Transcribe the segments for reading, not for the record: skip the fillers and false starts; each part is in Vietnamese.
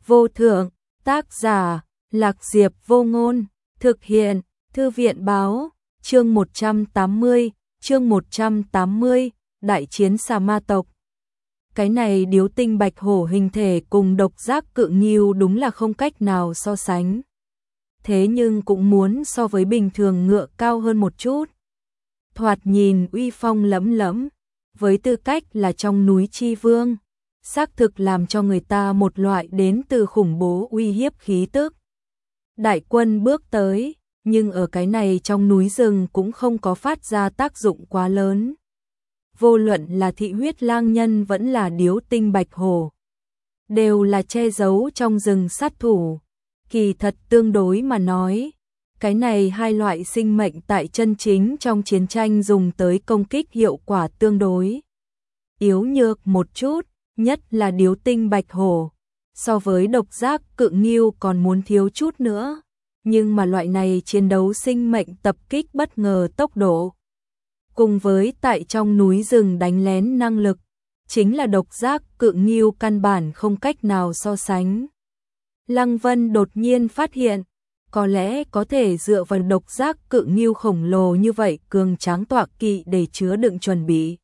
vô thượng, tác giả, Lạc Diệp Vô Ngôn, thực hiện, Thư viện báo, chương 180, Đại chiến xà ma tộc. Cái này điếu tinh bạch hổ hình thể cùng độc giác cự ngưu đúng là không cách nào so sánh. Thế nhưng cũng muốn so với bình thường ngựa cao hơn một chút. Thoạt nhìn uy phong lẫm lẫm, với tư cách là trong núi chi vương, xác thực làm cho người ta một loại đến từ khủng bố uy hiếp khí tức. Đại quân bước tới, nhưng ở cái này trong núi rừng cũng không có phát ra tác dụng quá lớn. Vô luận là thị huyết lang nhân vẫn là điếu tinh bạch hổ, đều là che giấu trong rừng sát thủ. Kỳ thật tương đối mà nói, cái này hai loại sinh mệnh tại chân chính trong chiến tranh dùng tới công kích hiệu quả tương đối yếu nhược một chút, nhất là điếu tinh bạch hổ, so với độc giác cự ngưu còn muốn thiếu chút nữa. Nhưng mà loại này chiến đấu sinh mệnh tập kích bất ngờ tốc độ, cùng với tại trong núi rừng đánh lén năng lực, chính là độc giác cự ngưu căn bản không cách nào so sánh. Lăng Vân đột nhiên phát hiện, có lẽ có thể dựa vào độc giác cự ngưu khổng lồ như vậy cường tráng tọa kỵ để chứa đựng chuẩn bị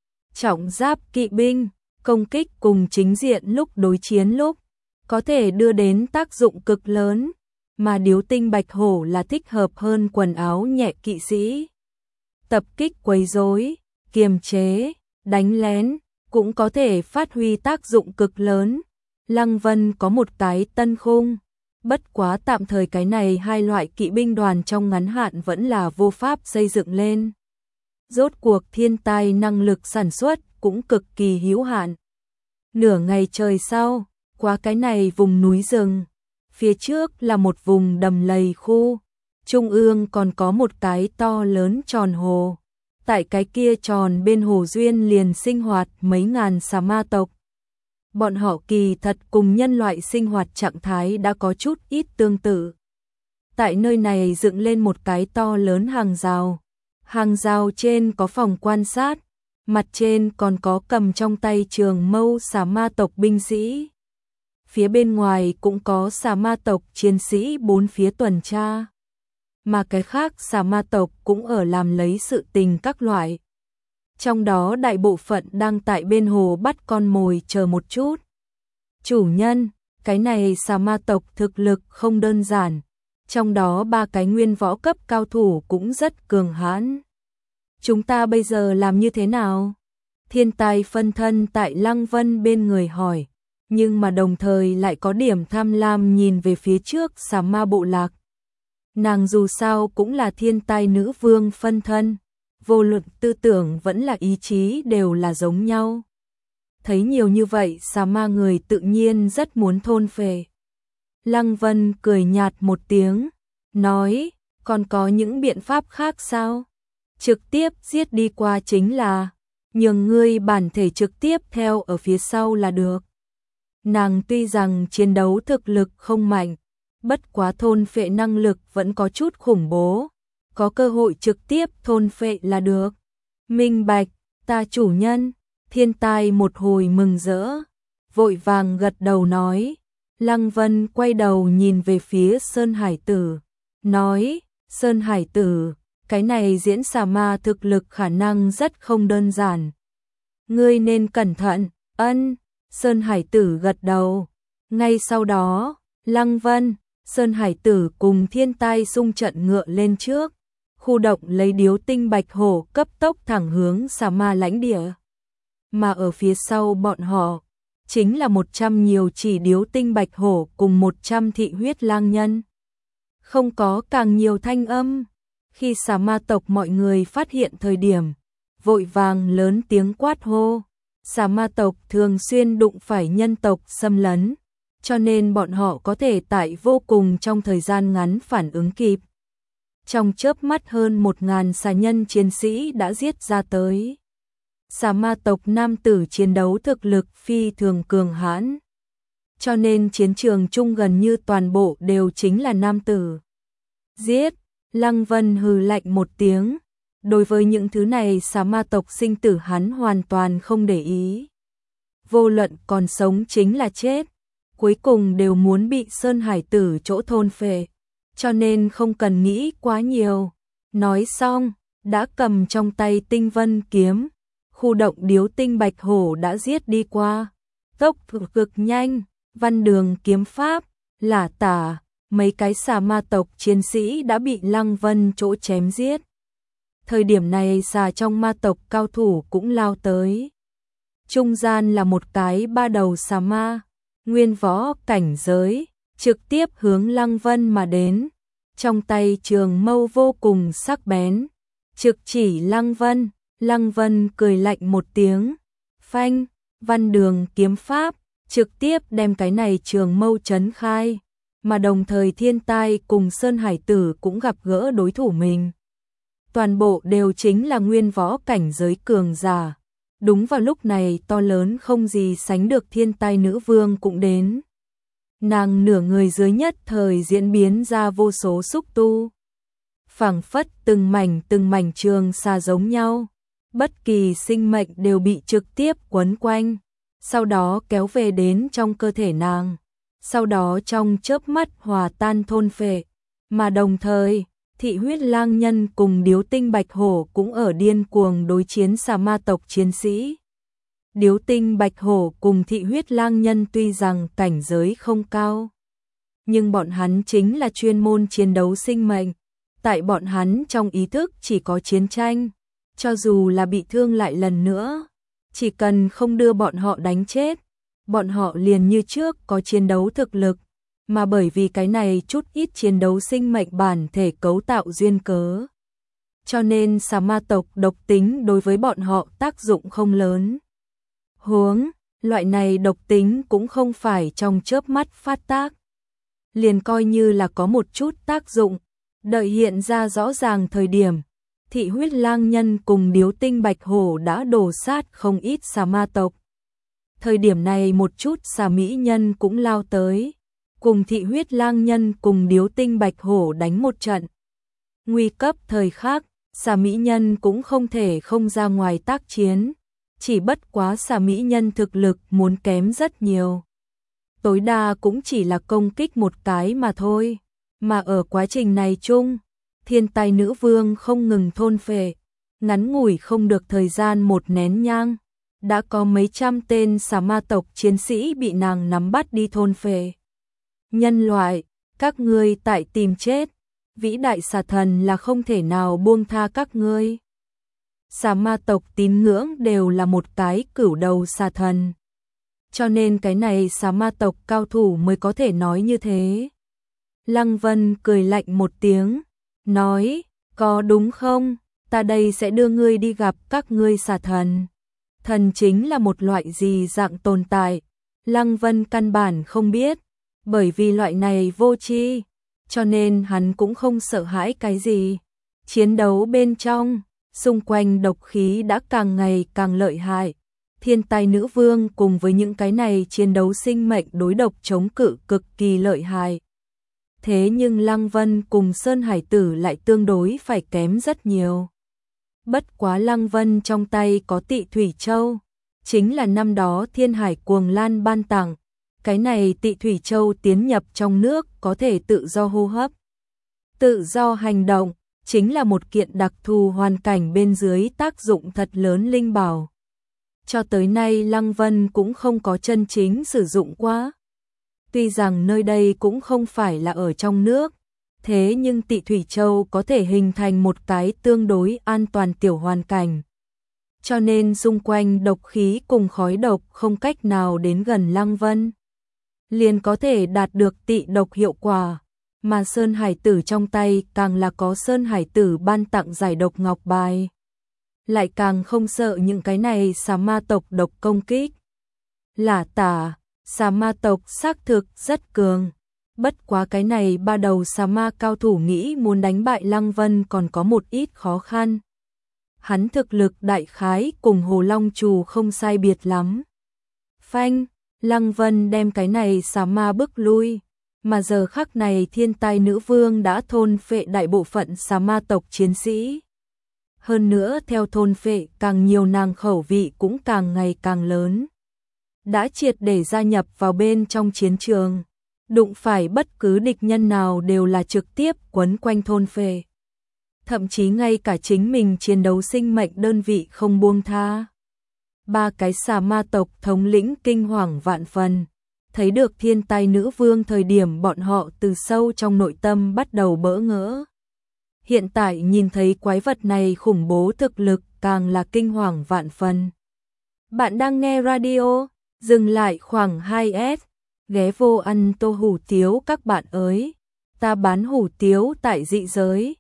trọng giáp kỵ binh, công kích cùng chính diện lúc đối chiến lúc, có thể đưa đến tác dụng cực lớn, mà điếu tinh bạch hổ là thích hợp hơn quần áo nhẹ kỵ sĩ. Tập kích quấy rối, kiềm chế, đánh lén, cũng có thể phát huy tác dụng cực lớn. Lăng Vân có một cái tân khung, bất quá tạm thời cái này hai loại kỵ binh đoàn trong ngắn hạn vẫn là vô pháp xây dựng lên. Rốt cuộc thiên tai năng lực sản xuất cũng cực kỳ hữu hạn. Nửa ngày trời sau, qua cái này vùng núi rừng, phía trước là một vùng đầm lầy khu, trung ương còn có một cái to lớn tròn hồ. Tại cái kia tròn bên hồ duyên liền sinh hoạt mấy ngàn xà ma tộc. Bọn họ kỳ thật cùng nhân loại sinh hoạt trạng thái đã có chút ít tương tự. Tại nơi này dựng lên một cái to lớn hàng rào trên có phòng quan sát, mặt trên còn có cầm trong tay trường mâu xà ma tộc binh sĩ. Phía bên ngoài cũng có xà ma tộc chiến sĩ bốn phía tuần tra. Mà cái khác xà ma tộc cũng ở làm lấy sự tình các loại. Trong đó đại bộ phận đang tại bên hồ bắt con mồi chờ một chút. Chủ nhân, cái này xà ma tộc thực lực không đơn giản. Trong đó 3 cái nguyên võ cấp cao thủ cũng rất cường hãn. Chúng ta bây giờ làm như thế nào? Thiên tài phân thân tại Lăng Vân bên người hỏi. Nhưng mà đồng thời lại có điểm tham lam nhìn về phía trước xà ma bộ lạc. Nàng dù sao cũng là thiên tai nữ vương phân thân, vô luận tư tưởng vẫn là ý chí đều là giống nhau. Thấy nhiều như vậy xà ma người tự nhiên rất muốn thôn phệ. Lăng Vân cười nhạt một tiếng, nói, còn có những biện pháp khác sao? Trực tiếp giết đi qua chính là, nhường ngươi bản thể trực tiếp theo ở phía sau là được. Nàng tuy rằng chiến đấu thực lực không mạnh, bất quá thôn phệ năng lực vẫn có chút khủng bố, có cơ hội trực tiếp thôn phệ là được. Minh bạch, ta chủ nhân. Thiên tai một hồi mừng rỡ, vội vàng gật đầu nói. Lăng Vân quay đầu nhìn về phía Sơn Hải Tử, nói, Sơn Hải Tử, cái này diễn xà ma thực lực khả năng rất không đơn giản. Ngươi nên cẩn thận. Ân. Sơn Hải Tử gật đầu. Ngay sau đó, Lăng Vân, Sơn Hải Tử cùng thiên tai xung trận ngựa lên trước, khu động lấy điếu tinh bạch hổ cấp tốc thẳng hướng xà ma lãnh địa. Mà ở phía sau bọn họ, chính là 100 nhiều chỉ điếu tinh bạch hổ cùng 100 thị huyết lang nhân. Không có càng nhiều thanh âm, khi xà ma tộc mọi người phát hiện thời điểm, vội vàng lớn tiếng quát hô. Xà ma tộc thường xuyên đụng phải nhân tộc xâm lấn, cho nên bọn họ có thể tại vô cùng trong thời gian ngắn phản ứng kịp. Trong chớp mắt hơn 1000 xà nhân chiến sĩ đã giết ra tới. Xà ma tộc nam tử chiến đấu thực lực phi thường cường hãn, cho nên chiến trường chung gần như toàn bộ đều chính là nam tử. Giết! Lăng Vân hừ lạnh một tiếng. Đối với những thứ này xà ma tộc sinh tử hắn hoàn toàn không để ý. Vô luận còn sống chính là chết. cuối cùng đều muốn bị Sơn Hải Tử chỗ thôn phệ, cho nên không cần nghĩ quá nhiều. Nói xong, đã cầm trong tay tinh vân kiếm, khu động điếu tinh bạch hổ đã giết đi qua. Tốc cực nhanh, văn đường kiếm pháp, lả tả, mấy cái xà ma tộc chiến sĩ đã bị Lăng Vân chỗ chém giết. Thời điểm này xà trong ma tộc cao thủ cũng lao tới. Trung gian là một cái ba đầu xà ma, nguyên võ cảnh giới, trực tiếp hướng Lăng Vân mà đến. Trong tay trường mâu vô cùng sắc bén, trực chỉ Lăng Vân. Lăng Vân cười lạnh một tiếng, phanh, văn đường kiếm pháp, trực tiếp đem cái này trường mâu chấn khai. Mà đồng thời Thiên Tai cùng Sơn Hải Tử cũng gặp gỡ đối thủ mình. Toàn bộ đều chính là nguyên võ cảnh giới cường giả. Đúng vào lúc này to lớn không gì sánh được Thiên Tai nữ vương cũng đến. Nàng nửa người dưới nhất thời diễn biến ra vô số xúc tu. Phảng phất từng mảnh trường xà giống nhau. Bất kỳ sinh mệnh đều bị trực tiếp quấn quanh. Sau đó kéo về đến trong cơ thể nàng. Sau đó trong chớp mắt hòa tan thôn phệ. Mà đồng thời, thị huyết lang nhân cùng điếu tinh bạch hổ cũng ở điên cuồng đối chiến xà ma tộc chiến sĩ. Điếu tinh bạch hổ cùng thị huyết lang nhân tuy rằng cảnh giới không cao, nhưng bọn hắn chính là chuyên môn chiến đấu sinh mệnh. Tại bọn hắn trong ý thức chỉ có chiến tranh, cho dù là bị thương lại lần nữa, chỉ cần không đưa bọn họ đánh chết, bọn họ liền như trước có chiến đấu thực lực. Mà bởi vì cái này chút ít chiến đấu sinh mệnh bản thể cấu tạo duyên cớ, cho nên xà ma tộc độc tính đối với bọn họ tác dụng không lớn. Huống, loại này độc tính cũng không phải trong chớp mắt phát tác. Liền coi như là có một chút tác dụng, đợi hiện ra rõ ràng thời điểm, thị huyết lang nhân cùng điếu tinh bạch hổ đã đổ sát không ít xà ma tộc. Thời điểm này một chút xà mỹ nhân cũng lao tới, cùng thị huyết lang nhân cùng điếu tinh bạch hổ đánh một trận. Nguy cấp thời khắc, xà mỹ nhân cũng không thể không ra ngoài tác chiến, chỉ bất quá xà mỹ nhân thực lực muốn kém rất nhiều. Tối đa cũng chỉ là công kích một cái mà thôi, mà ở quá trình này chung, Thiên Tai nữ vương không ngừng thôn phệ, ngắn ngủi không được thời gian một nén nhang, đã có mấy trăm tên xà ma tộc chiến sĩ bị nàng nắm bắt đi thôn phệ. Nhân loại, các ngươi tại tìm chết, vĩ đại xà thần là không thể nào buông tha các ngươi. Xà ma tộc tín ngưỡng đều là một cái cửu đầu xà thần, cho nên cái này xà ma tộc cao thủ mới có thể nói như thế. Lăng Vân cười lạnh một tiếng, nói, có đúng không, ta đây sẽ đưa ngươi đi gặp các ngươi xà thần. Thần chính là một loại gì dạng tồn tại, Lăng Vân căn bản không biết, bởi vì loại này vô tri, cho nên hắn cũng không sợ hãi cái gì. Chiến đấu bên trong, xung quanh độc khí đã càng ngày càng lợi hại. Thiên Tai nữ vương cùng với những cái này chiến đấu sinh mệnh đối độc chống cự cực kỳ lợi hại. Thế nhưng Lăng Vân cùng Sơn Hải Tử lại tương đối phải kém rất nhiều. Bất quá Lăng Vân trong tay có Tị Thủy Châu, chính là năm đó Thiên Hải Cuồng Lan ban tặng. Cái này Tị Thủy Châu tiến nhập trong nước có thể tự do hô hấp, tự do hành động, chính là một kiện đặc thù hoàn cảnh bên dưới tác dụng thật lớn linh bảo. Cho tới nay Lăng Vân cũng không có chân chính sử dụng qua. Tuy rằng nơi đây cũng không phải là ở trong nước, thế nhưng Tị Thủy Châu có thể hình thành một cái tương đối an toàn tiểu hoàn cảnh. Cho nên xung quanh độc khí cùng khói độc không cách nào đến gần Lăng Vân, liền có thể đạt được tị độc hiệu quả. Mà Sơn Hải Tử trong tay càng là có Sơn Hải Tử ban tặng giải độc ngọc bài, lại càng không sợ những cái này xà ma tộc độc công kích. Lả tả, xà ma tộc xác thực rất cường, bất quá cái này ba đầu xà ma cao thủ nghĩ muốn đánh bại Lăng Vân còn có một ít khó khăn. Hắn thực lực đại khái cùng Hồ Long Trù không sai biệt lắm. Phanh, Lăng Vân đem cái này xà ma bức lui, mà giờ khắc này Thiên Tai nữ vương đã thôn phệ đại bộ phận xà ma tộc chiến sĩ. Hơn nữa theo thôn phệ càng nhiều nàng khẩu vị cũng càng ngày càng lớn. đã triệt để gia nhập vào bên trong chiến trường. Đụng phải bất cứ địch nhân nào đều là trực tiếp quấn quanh thôn phệ. Thậm chí ngay cả chính mình chiến đấu sinh mệnh đơn vị không buông tha. Ba cái xà ma tộc thống lĩnh kinh hoàng vạn phần. Thấy được thiên tai nữ vương thời điểm bọn họ từ sâu trong nội tâm bắt đầu bỡ ngỡ. Hiện tại nhìn thấy quái vật này khủng bố thực lực càng là kinh hoàng vạn phần. Bạn đang nghe radio, dừng lại khoảng 2S, ghé vô ăn tô hủ tiếu các bạn ơi. Ta bán hủ tiếu tại dị giới.